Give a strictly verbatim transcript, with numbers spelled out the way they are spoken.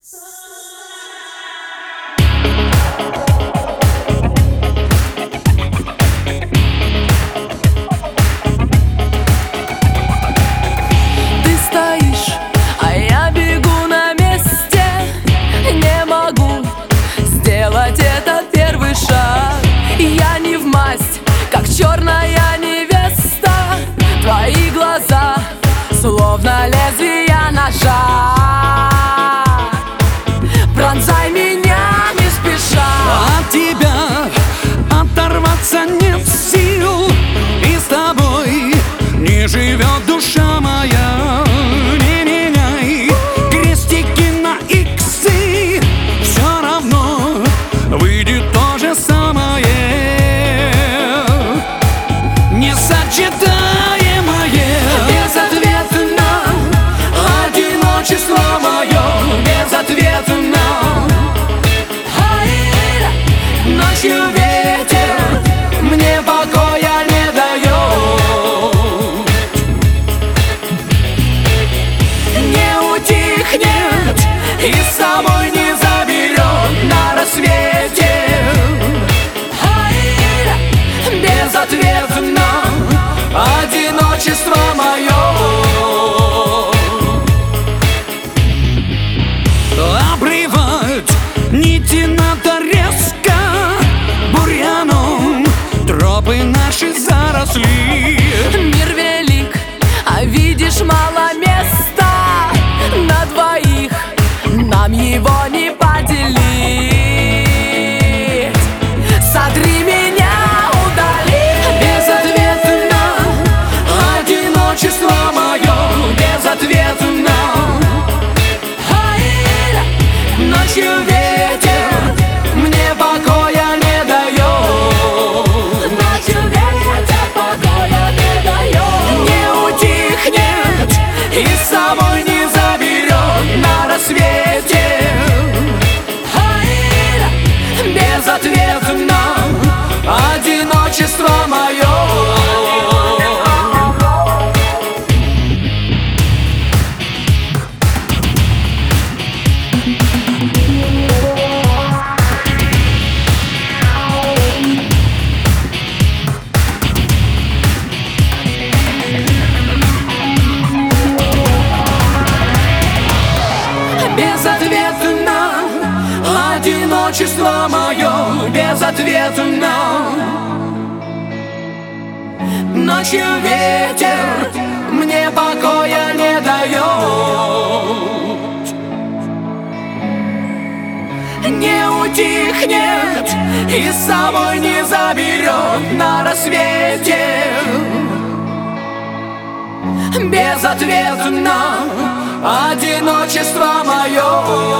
Ты стоишь, а я бегу на месте. Не могу сделать этот первый шаг. Я не в масть, как черная невеста. Твои глаза словно лезвия ножа. Пронзай меня не спеша. От тебя оторваться нет сил, и с тобой не живет душа моя. Не меняй крестики на иксы, все равно выйдет то же самое. Несочетаемое, Безответно одиночество мое, безответно. Ночью ветер мне покоя не дает. Не утихнет и с собой не заберет на рассвете. Безответно одиночество мое. Обрывать нити надо резко, бурьяном тропы наши заросли. Мир велик, а видишь, мало места на двоих, нам его не поделить. Сотри меня, удали. Безответно Одиночество мое, безответно. ночью ветер мне покоя не дает. Ночью ветер покоя не дает. Не утихнет и с собой не заберет на рассвете. Безответно одиночество мое. Безответно одиночество мое, безответно. Ночью ветер мне покоя не дает. Не утихнет и с собой не заберет на рассвете. Безответно одиночество мое.